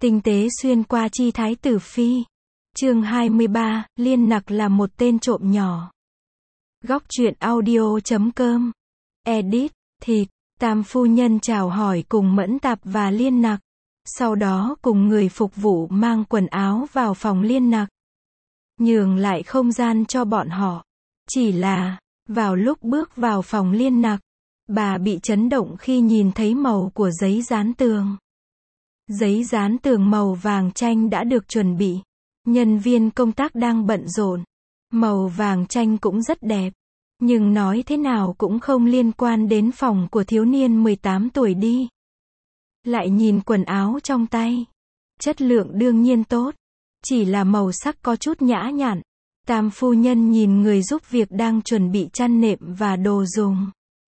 Tinh tế xuyên qua chi thái tử phi. Chương 23, Liên Nặc là một tên trộm nhỏ. Góc truyện audio.com. Edit, thịt, Tam phu nhân chào hỏi cùng Mẫn Tạp và Liên Nặc. Sau đó cùng người phục vụ mang quần áo vào phòng Liên Nặc. Nhường lại không gian cho bọn họ. Chỉ là, vào lúc bước vào phòng Liên Nặc, bà bị chấn động khi nhìn thấy màu của giấy dán tường. Giấy dán tường màu vàng chanh đã được chuẩn bị. Nhân viên công tác đang bận rộn. Màu vàng chanh cũng rất đẹp. Nhưng nói thế nào cũng không liên quan đến phòng của thiếu niên 18 tuổi đi. Lại nhìn quần áo trong tay. Chất lượng đương nhiên tốt. Chỉ là màu sắc có chút nhã nhặn. Tam phu nhân nhìn người giúp việc đang chuẩn bị chăn nệm và đồ dùng.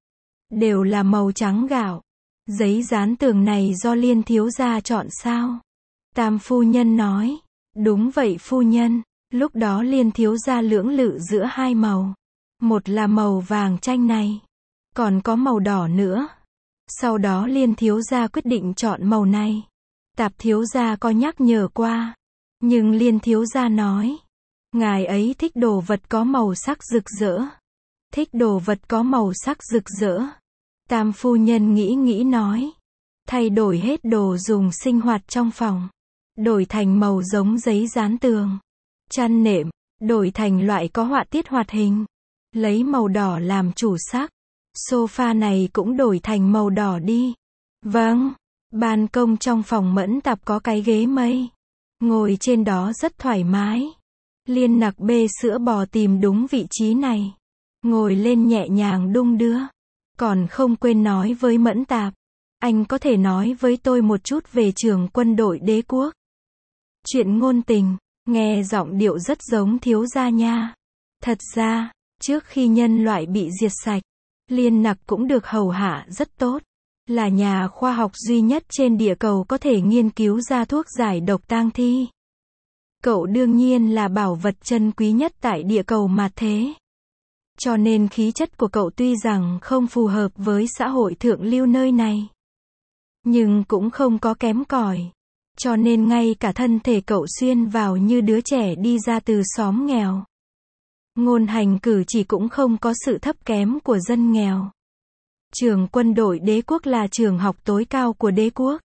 Đều là màu trắng gạo. Giấy dán tường này do Liên thiếu gia chọn sao? Tam phu nhân nói. Đúng vậy phu nhân. Lúc đó Liên thiếu gia lưỡng lự giữa hai màu. Một là màu vàng chanh này. Còn có màu đỏ nữa. Sau đó Liên thiếu gia quyết định chọn màu này. Tạp thiếu gia có nhắc nhở qua. Nhưng Liên thiếu gia nói. Ngài ấy thích đồ vật có màu sắc rực rỡ. Thích đồ vật có màu sắc rực rỡ. Tam phu nhân nghĩ nói. Thay đổi hết đồ dùng sinh hoạt trong phòng. Đổi thành màu giống giấy dán tường. Chăn nệm, đổi thành loại có họa tiết hoạt hình. Lấy màu đỏ làm chủ sắc. Sofa này cũng đổi thành màu đỏ đi. Vâng. Ban công trong phòng Mẫn Tạp có cái ghế mây. Ngồi trên đó rất thoải mái. Liên Nặc bê sữa bò tìm đúng vị trí này. Ngồi lên nhẹ nhàng đung đưa. Còn không quên nói với Mẫn Tạp. Anh có thể nói với tôi một chút về trường quân đội đế quốc. Chuyện ngôn tình, nghe giọng điệu rất giống thiếu gia nha. Thật ra, trước khi nhân loại bị diệt sạch, Liên Nặc cũng được hầu hạ rất tốt. Là nhà khoa học duy nhất trên địa cầu có thể nghiên cứu ra thuốc giải độc tang thi. Cậu đương nhiên là bảo vật chân quý nhất tại địa cầu mà thế. Cho nên khí chất của cậu tuy rằng không phù hợp với xã hội thượng lưu nơi này. Nhưng cũng không có kém cỏi. Cho nên ngay cả thân thể cậu xuyên vào như đứa trẻ đi ra từ xóm nghèo. Ngôn hành cử chỉ cũng không có sự thấp kém của dân nghèo. Trường quân đội đế quốc là trường học tối cao của đế quốc.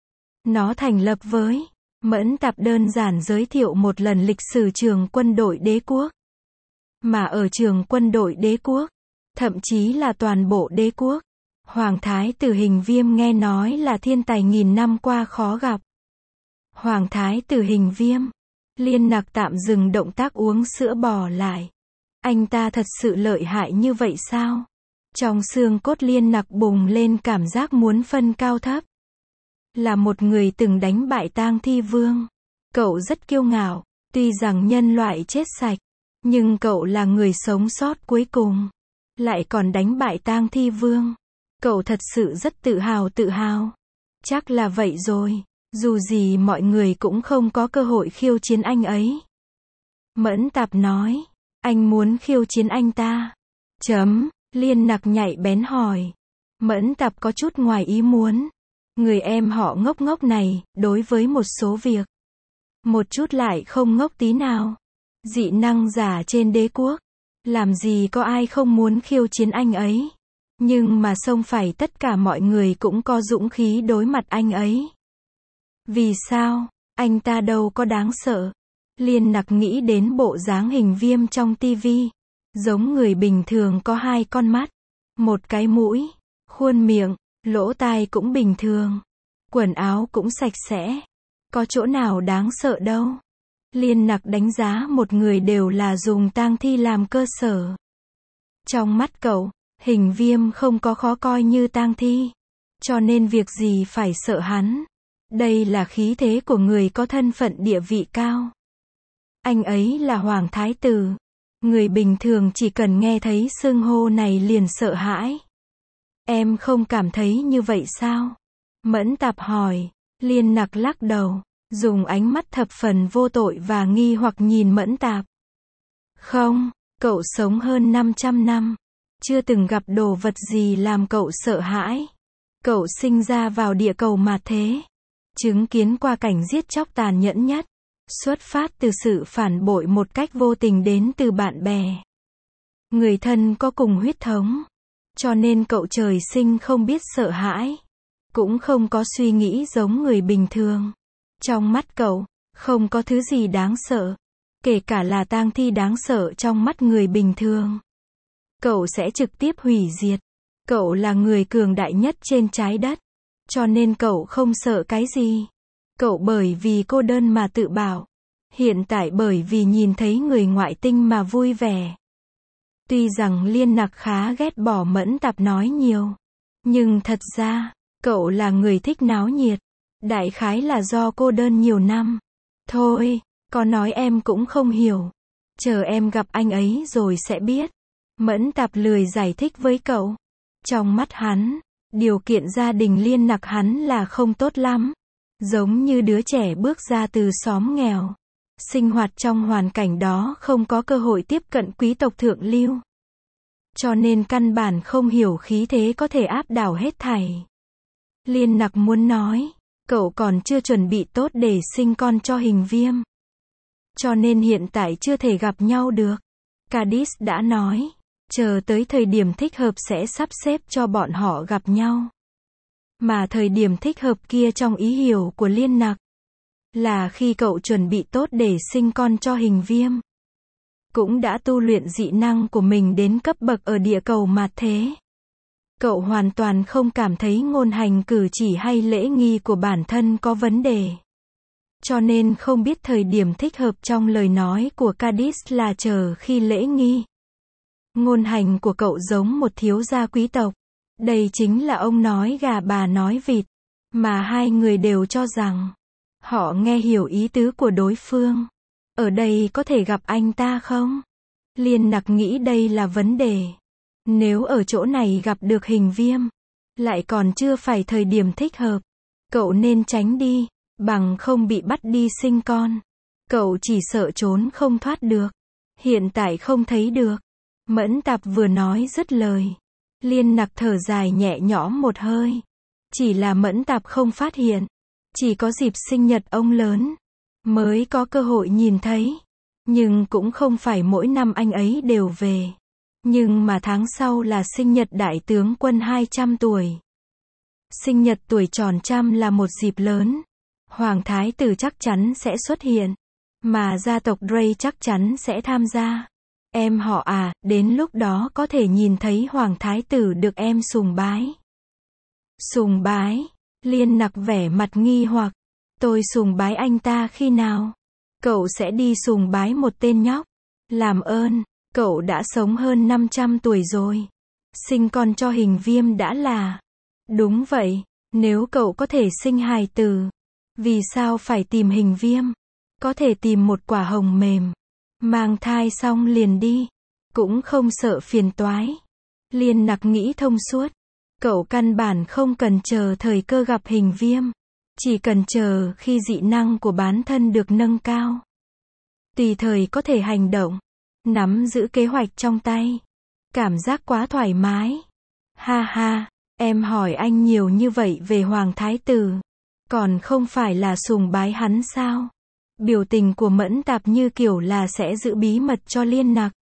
Nó thành lập với Mẫn Tạp đơn giản giới thiệu một lần lịch sử trường quân đội đế quốc. Mà ở trường quân đội đế quốc, thậm chí là toàn bộ đế quốc, Hoàng thái tử Hình Viêm nghe nói là thiên tài nghìn năm qua khó gặp. Hoàng thái tử Hình Viêm. Liên Nặc tạm dừng động tác uống sữa bò lại. Anh ta thật sự lợi hại như vậy sao? Trong xương cốt Liên Nặc bùng lên cảm giác muốn phân cao thấp. Là một người từng đánh bại Tang Thi Vương. Cậu rất kiêu ngạo, tuy rằng nhân loại chết sạch, nhưng cậu là người sống sót cuối cùng. Lại còn đánh bại Tang Thi Vương. Cậu thật sự rất tự hào. Chắc là vậy rồi. Dù gì mọi người cũng không có cơ hội khiêu chiến anh ấy. Mẫn Tạp nói. Anh muốn khiêu chiến anh ta. Liên Nặc nhạy bén hỏi. Mẫn Tạp có chút ngoài ý muốn. Người em họ ngốc ngốc này, đối với một số việc. Một chút lại không ngốc tí nào. Dị năng giả trên đế quốc. Làm gì có ai không muốn khiêu chiến anh ấy. Nhưng mà xông phải tất cả mọi người cũng có dũng khí đối mặt anh ấy. Vì sao? Anh ta đâu có đáng sợ. Liên Nặc nghĩ đến bộ dáng Hình Viêm trong tivi. Giống người bình thường có hai con mắt. Một cái mũi. Khuôn miệng. Lỗ tai cũng bình thường. Quần áo cũng sạch sẽ. Có chỗ nào đáng sợ đâu. Liên Nặc đánh giá một người đều là dùng tang thi làm cơ sở. Trong mắt cậu, Hình Viêm không có khó coi như tang thi. Cho nên việc gì phải sợ hắn. Đây là khí thế của người có thân phận địa vị cao. Anh ấy là Hoàng thái tử. Người bình thường chỉ cần nghe thấy xưng hô này liền sợ hãi. Em không cảm thấy như vậy sao? Mẫn Tạp hỏi. Liên Nặc lắc đầu, dùng ánh mắt thập phần vô tội và nghi hoặc nhìn Mẫn Tạp. Không, cậu sống hơn 500 năm. Chưa từng gặp đồ vật gì làm cậu sợ hãi. Cậu sinh ra vào địa cầu mà thế. chứng kiến qua cảnh giết chóc tàn nhẫn nhất, xuất phát từ sự phản bội một cách vô tình đến từ bạn bè, người thân có cùng huyết thống. Cho nên cậu trời sinh không biết sợ hãi, cũng không có suy nghĩ giống người bình thường. Trong mắt cậu, không có thứ gì đáng sợ, kể cả là tang thi đáng sợ trong mắt người bình thường. Cậu sẽ trực tiếp hủy diệt. Cậu là người cường đại nhất trên trái đất, cho nên cậu không sợ cái gì. Cậu bởi vì cô đơn mà tự bảo. Hiện tại bởi vì nhìn thấy người ngoại tinh mà vui vẻ. Tuy rằng Liên Nặc khá ghét bỏ Mẫn Tạp nói nhiều, nhưng thật ra, cậu là người thích náo nhiệt. Đại khái là do cô đơn nhiều năm. Thôi, có nói em cũng không hiểu. Chờ em gặp anh ấy rồi sẽ biết. Mẫn Tạp lười giải thích với cậu. Trong mắt hắn, điều kiện gia đình Liên Nặc hắn là không tốt lắm. Giống như đứa trẻ bước ra từ xóm nghèo. Sinh hoạt trong hoàn cảnh đó không có cơ hội tiếp cận quý tộc thượng lưu. Cho nên căn bản không hiểu khí thế có thể áp đảo hết thảy. Liên Nặc muốn nói, cậu còn chưa chuẩn bị tốt để sinh con cho Hình Viêm. Cho nên hiện tại chưa thể gặp nhau được. Cadis đã nói, chờ tới thời điểm thích hợp sẽ sắp xếp cho bọn họ gặp nhau. Mà thời điểm thích hợp kia trong ý hiểu của Liên Nặc, là khi cậu chuẩn bị tốt để sinh con cho Hình Viêm. Cũng đã tu luyện dị năng của mình đến cấp bậc ở địa cầu mạt thế. Cậu hoàn toàn không cảm thấy ngôn hành cử chỉ hay lễ nghi của bản thân có vấn đề. Cho nên không biết thời điểm thích hợp trong lời nói của Cadis là chờ khi lễ nghi. Ngôn hành của cậu giống một thiếu gia quý tộc. Đây chính là ông nói gà bà nói vịt. Mà hai người đều cho rằng họ nghe hiểu ý tứ của đối phương. Ở đây có thể gặp anh ta không? Liên Nặc nghĩ đây là vấn đề. Nếu ở chỗ này gặp được Hình Viêm, lại còn chưa phải thời điểm thích hợp, cậu nên tránh đi, bằng không bị bắt đi sinh con. Cậu chỉ sợ trốn không thoát được. Hiện tại không thấy được. Mẫn Tạp vừa nói dứt lời. Liên Nặc thở dài nhẹ nhõm một hơi. Chỉ là Mẫn Tạp không phát hiện. Chỉ có dịp sinh nhật ông lớn mới có cơ hội nhìn thấy. Nhưng cũng không phải mỗi năm anh ấy đều về. Nhưng mà tháng sau là sinh nhật đại tướng quân 200 tuổi. Sinh nhật tuổi tròn trăm là một dịp lớn. Hoàng thái tử chắc chắn sẽ xuất hiện. Mà gia tộc Grey chắc chắn sẽ tham gia. Em họ à, đến lúc đó có thể nhìn thấy Hoàng thái tử được em sùng bái. Sùng bái? Liên Nặc vẻ mặt nghi hoặc. Tôi sùng bái anh ta khi nào? Cậu sẽ đi sùng bái một tên nhóc. Làm ơn, cậu đã sống hơn 500 tuổi rồi. Sinh con cho Hình Viêm đã là. Đúng vậy, nếu cậu có thể sinh hài tử, vì sao phải tìm Hình Viêm? Có thể tìm một quả hồng mềm. Mang thai xong liền đi. Cũng không sợ phiền toái. Liên Nặc nghĩ thông suốt. Cậu căn bản không cần chờ thời cơ gặp Hình Viêm. Chỉ cần chờ khi dị năng của bản thân được nâng cao. Tùy thời có thể hành động. Nắm giữ kế hoạch trong tay. Cảm giác quá thoải mái. Ha ha, em hỏi anh nhiều như vậy về Hoàng thái tử. Còn không phải là sùng bái hắn sao? Biểu tình của Mẫn Tạp như kiểu là sẽ giữ bí mật cho Liên Nặc.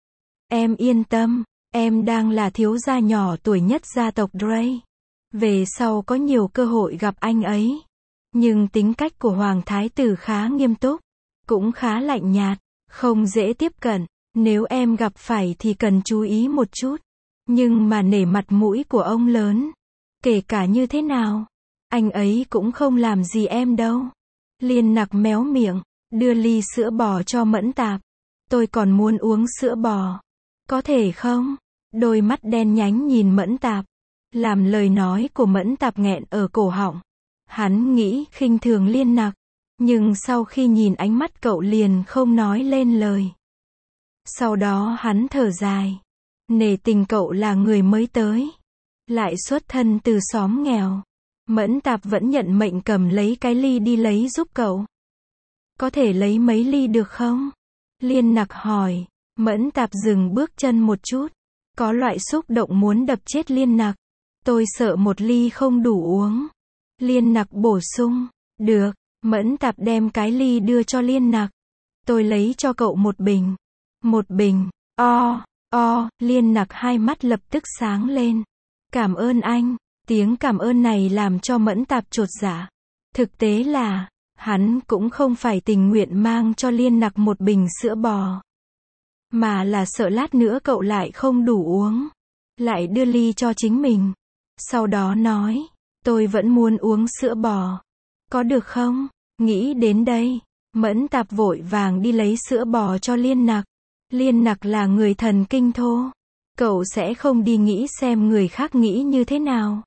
Em yên tâm, em đang là thiếu gia nhỏ tuổi nhất gia tộc Grey. Về sau có nhiều cơ hội gặp anh ấy. Nhưng tính cách của Hoàng thái tử khá nghiêm túc, cũng khá lạnh nhạt, không dễ tiếp cận. Nếu em gặp phải thì cần chú ý một chút. Nhưng mà nể mặt mũi của ông lớn. Kể cả như thế nào, anh ấy cũng không làm gì em đâu. Liên Nặc méo miệng, đưa ly sữa bò cho Mẫn Tạp. Tôi còn muốn uống sữa bò. Có thể không? Đôi mắt đen nhánh nhìn Mẫn Tạp. Làm lời nói của Mẫn Tạp nghẹn ở cổ họng. Hắn nghĩ khinh thường Liên Nặc. Nhưng sau khi nhìn ánh mắt cậu liền không nói lên lời. Sau đó hắn thở dài. Nể tình cậu là người mới tới. Lại xuất thân từ xóm nghèo. Mẫn Tạp vẫn nhận mệnh cầm lấy cái ly đi lấy giúp cậu. Có thể lấy mấy ly được không? Liên Nặc hỏi. Mẫn Tạp dừng bước chân một chút. Có loại xúc động muốn đập chết Liên Nặc. Tôi sợ một ly không đủ uống. Liên Nặc bổ sung. Được, Mẫn Tạp đem cái ly đưa cho Liên Nặc. Tôi lấy cho cậu một bình. Một bình, Liên Nặc hai mắt lập tức sáng lên. Cảm ơn anh. Tiếng cảm ơn này làm cho Mẫn Tạp chột dạ. Thực tế là, hắn cũng không phải tình nguyện mang cho Liên Nặc một bình sữa bò. Mà là sợ lát nữa cậu lại không đủ uống. Lại đưa ly cho chính mình. Sau đó nói, tôi vẫn muốn uống sữa bò. Có được không? Nghĩ đến đây, Mẫn Tạp vội vàng đi lấy sữa bò cho Liên Nặc. Liên Nặc là người thần kinh thô. Cậu sẽ không đi nghĩ xem người khác nghĩ như thế nào.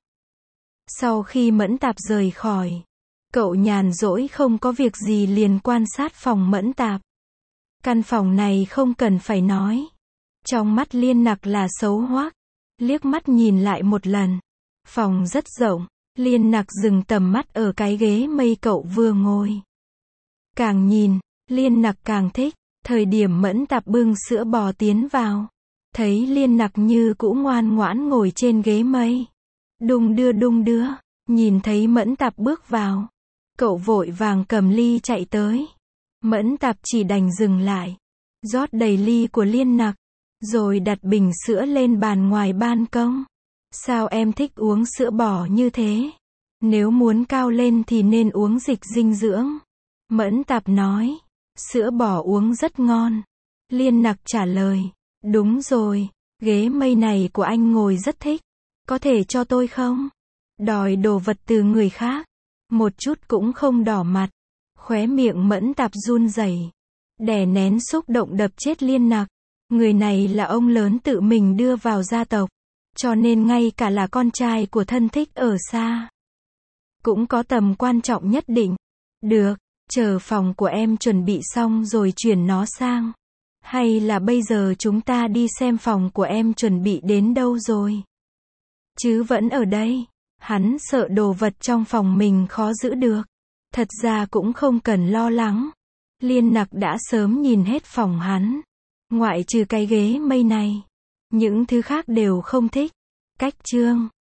Sau khi Mẫn Tạp rời khỏi, cậu nhàn rỗi không có việc gì liền quan sát phòng Mẫn Tạp. Căn phòng này không cần phải nói. Trong mắt Liên Nặc là xấu hoắc. Liếc mắt nhìn lại một lần. Phòng rất rộng. Liên Nặc dừng tầm mắt ở cái ghế mây cậu vừa ngồi. Càng nhìn, Liên Nặc càng thích. Thời điểm Mẫn Tạp bưng sữa bò tiến vào, thấy Liên Nặc như cũ ngoan ngoãn ngồi trên ghế mây. Đung đưa, nhìn thấy Mẫn Tạp bước vào. Cậu vội vàng cầm ly chạy tới. Mẫn Tạp chỉ đành dừng lại. Rót đầy ly của Liên Nặc. Rồi đặt bình sữa lên bàn ngoài ban công. Sao em thích uống sữa bò như thế? Nếu muốn cao lên thì nên uống dịch dinh dưỡng. Mẫn Tạp nói. Sữa bò uống rất ngon. Liên Nặc trả lời. Đúng rồi, ghế mây này của anh ngồi rất thích. Có thể cho tôi không? Đòi đồ vật từ người khác. Một chút cũng không đỏ mặt. Khóe miệng Mẫn Tạp run rẩy. Đè nén xúc động đập chết Liên Nặc. Người này là ông lớn tự mình đưa vào gia tộc. Cho nên ngay cả là con trai của thân thích ở xa cũng có tầm quan trọng nhất định. Được, chờ phòng của em chuẩn bị xong rồi chuyển nó sang. Hay là bây giờ chúng ta đi xem phòng của em chuẩn bị đến đâu rồi? Chứ vẫn ở đây. Hắn sợ đồ vật trong phòng mình khó giữ được. Thật ra cũng không cần lo lắng. Liên Nặc đã sớm nhìn hết phòng hắn. Ngoại trừ cái ghế mây này. Những thứ khác đều không thích. Cách chương